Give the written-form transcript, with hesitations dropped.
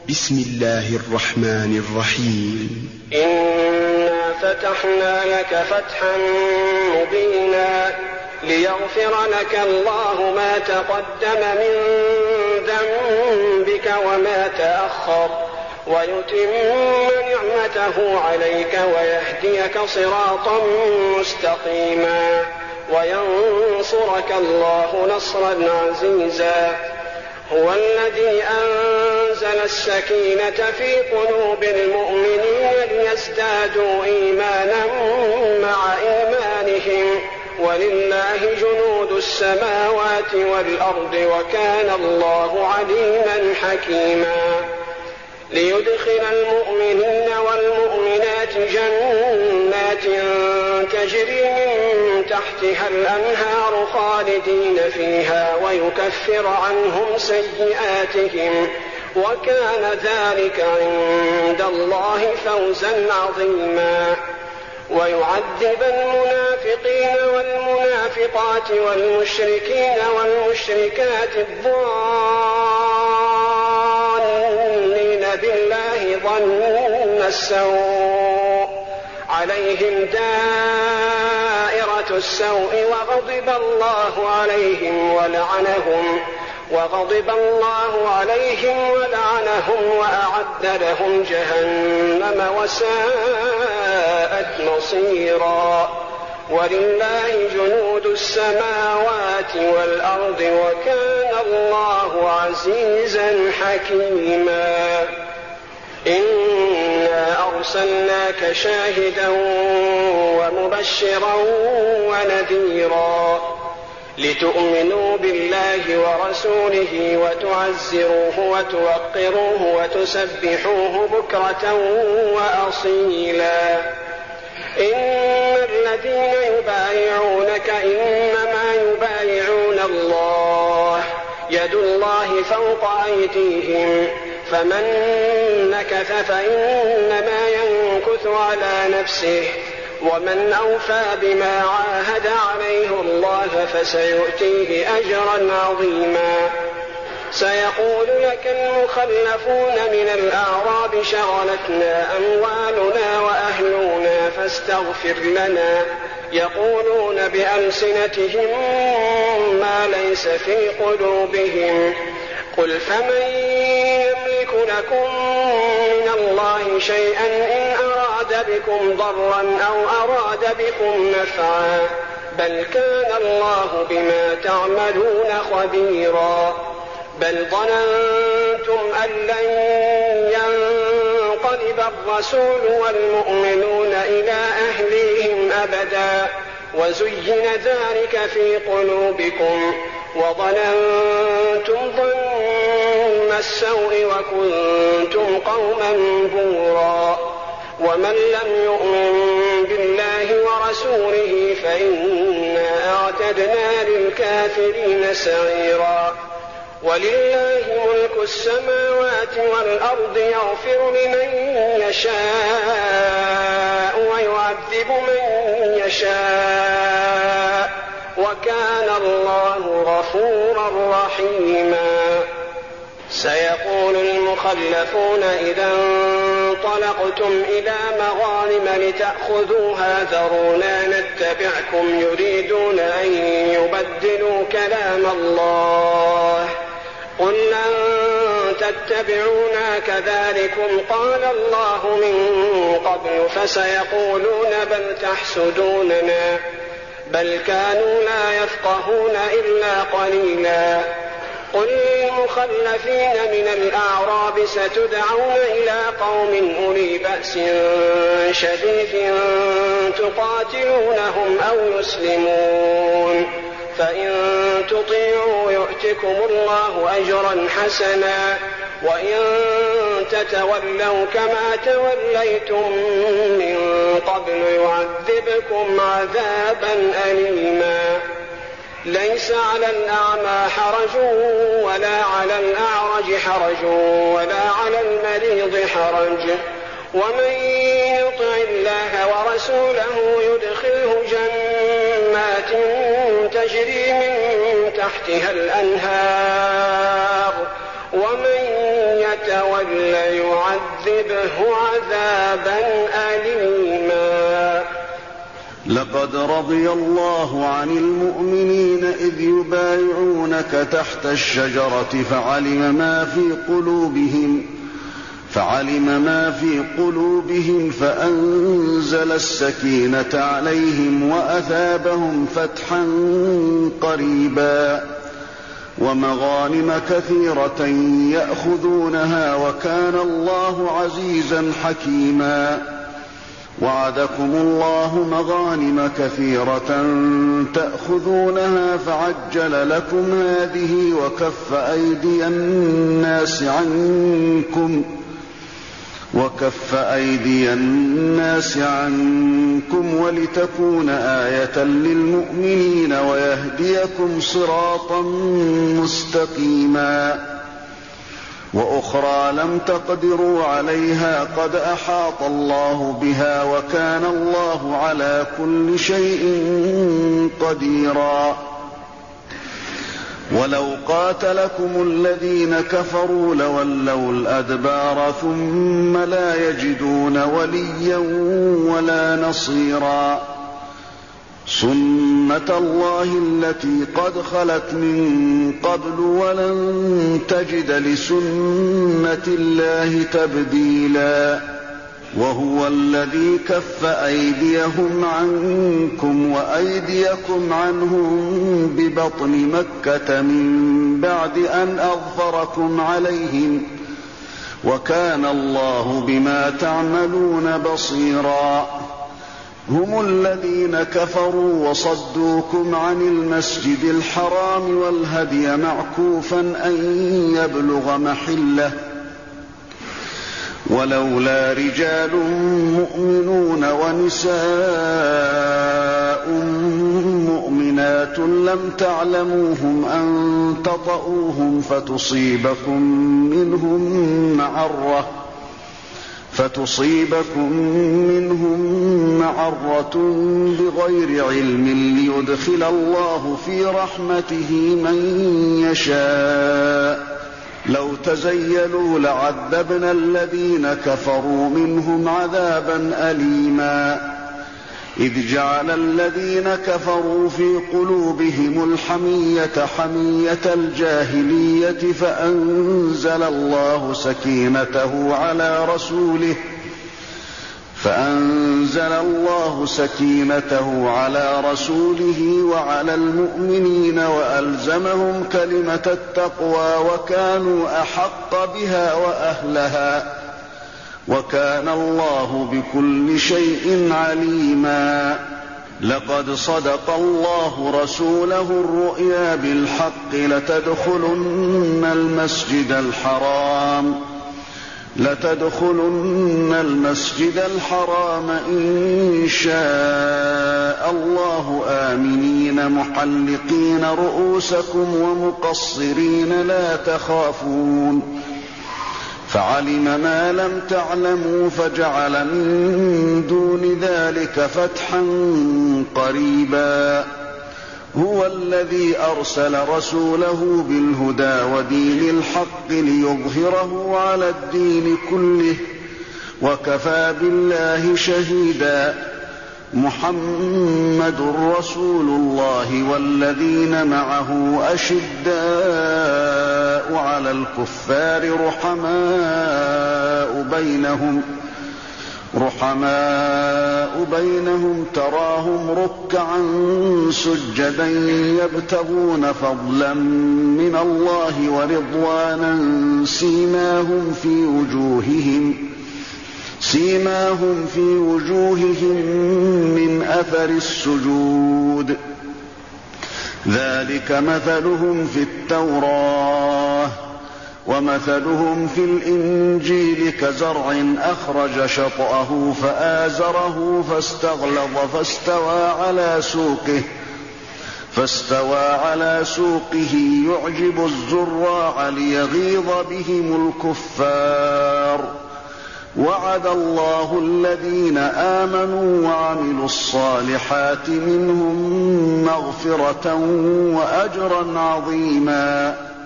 بسم الله الرحمن الرحيم. إنا فتحنا لك فتحا مبينا ليغفر لك الله ما تقدم من ذنبك وما تأخر ويتم نعمته عليك ويهديك صراطا مستقيما وينصرك الله نصرا عزيزا. هو الذي أنزل السكينة في قلوب المؤمنين ليزدادوا إيمانا مع إيمانهم ولله جنود السماوات والأرض وكان الله عليما حكيما. ليدخل المؤمنين والمؤمنات جنات تجري من تحتها الأنهار خالدين فيها ويكفر عنهم سيئاتهم وكان ذلك عند الله فوزا عظيما. ويعذب المنافقين والمنافقات والمشركين والمشركات الظانين بالله ظن السوء عليهم دائرة السوء وغضب الله عليهم ولعنهم وأعد لهم جهنم وساءت مصيرا. ولله جنود السماوات والأرض وكان الله عزيزا حكيما. إنا أرسلناك شاهدا ومبشرا ونذيرا لتؤمنوا بالله ورسوله وتعزروه وتوقروه وتسبحوه بكرة وأصيلا. إن الذين يبايعونك إنما يبايعون الله يد الله فوق أيديهم فمن نكث فإنما ينكث على نفسه ومن أوفى بما عاهد عليه الله فسيؤتيه أجرا عظيما. سيقول لك المخلفون من الأعراب شغلتنا أموالنا وأهلنا فاستغفر لنا يقولون بألسنتهم ما ليس في قلوبهم قل فمن يملك لكم من الله شيئا إن أراد بكم ضرا أو أراد بكم نفعا بل كان الله بما تعملون خبيرا. بل ظننتم أن لن ينقلب الرسول والمؤمنون إلى أهليهم أبدا وزين ذلك في قلوبكم وظننتم ظن السوء وكنتم قوما بورا. ومن لم يؤمن بالله ورسوله فإنا أعتدنا للكافرين سعيرا. ولله ملك السماوات والأرض يغفر لمن يشاء ويعذب من يشاء وكان الله غفورا رحيما. سيقول المخلفون إذا انطلقتم إلى مغانم لتأخذوها ذرونا نتبعكم يريدون أن يبدلوا كلام الله قل لن تتبعونا كذلكم قال الله من قبل فسيقولون بل تحسدوننا بل كانوا لا يفقهون إلا قليلا. قل للمخلفين من الأعراب ستدعون إلى قوم أولي بأس شديد تقاتلونهم أو يسلمون فإن تطيعوا يؤتكم الله أجرا حسنا وإن تتولوا كما توليتم من قبل يعذبكم عذابا أليما. ليس على الأعمى حرج ولا على الأعرج حرج ولا على المريض حرج ومن يطع الله ورسوله يدخله جنات تجري من تحتها الأنهار ومن يتول يعذبه عذابا أليما. لقد رضي الله عن المؤمنين إذ يبايعونك تحت الشجرة فعلم ما في قلوبهم فأنزل السكينة عليهم وأثابهم فتحا قريبا ومغانم كثيرة يأخذونها وكان الله عزيزا حكيما. وعدكم الله مغانم كثيرة تأخذونها فعجل لكم هذه وكف أيدي الناس عنكم ولتكون آية للمؤمنين ويهديكم صراطا مستقيما. وأخرى لم تقدروا عليها قد أحاط الله بها وكان الله على كل شيء قديرا. ولو قاتلكم الذين كفروا لولوا الأدبار ثم لا يجدون وليا ولا نصيرا. سنة الله التي قد خلت من قبل ولن تجد لسنة الله تبديلا. وهو الذي كف أيديهم عنكم وأيديكم عنهم ببطن مكة من بعد أن أظفركم عليهم وكان الله بما تعملون بصيرا. هم الذين كفروا وصدوكم عن المسجد الحرام والهدي معكوفا أن يبلغ محله ولولا رجال مؤمنون ونساء مؤمنات لم تعلموهم أن تطؤوهم فتصيبكم منهم معرة بغير علم ليدخل الله في رحمته من يشاء. لو تزيلوا لعذبنا الذين كفروا منهم عذابا أليما. إذ جعل الذين كفروا في قلوبهم الحمية حمية الجاهلية فأنزل الله سكينته على رسوله وعلى المؤمنين وألزمهم كلمة التقوى وكانوا أحق بها وأهلها وكان الله بكل شيء عليما. لقد صدق الله رسوله الرؤيا بالحق لتدخلن المسجد الحرام إن شاء الله آمنين محلقين رؤوسكم ومقصرين لا تخافون فعلم ما لم تعلموا فجعل من دون ذلك فتحا قريبا. هو الذي أرسل رسوله بالهدى ودين الحق ليظهره على الدين كله وكفى بالله شهيدا. محمد رسول الله والذين معه أشداء على الكفار رحماء بينهم تراهم ركعا سجدا يبتغون فضلا من الله ورضوانا سيماهم في وجوههم من أثر السجود. ذلك مثلهم في التوراة ومثلهم في الإنجيل كزرع أخرج شطأه فآزره فاستغلظ فاستوى على سوقه يعجب الزراع ليغيظ بهم الكفار. وعد الله الذين آمنوا وعملوا الصالحات منهم مغفرة وأجرا عظيما.